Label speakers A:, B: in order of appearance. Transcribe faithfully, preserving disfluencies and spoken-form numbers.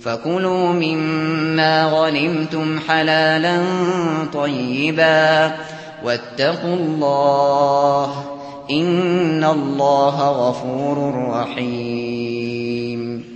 A: فكلوا مما غنمتم حلالا طيبا واتقوا الله إن الله غفور رحيم.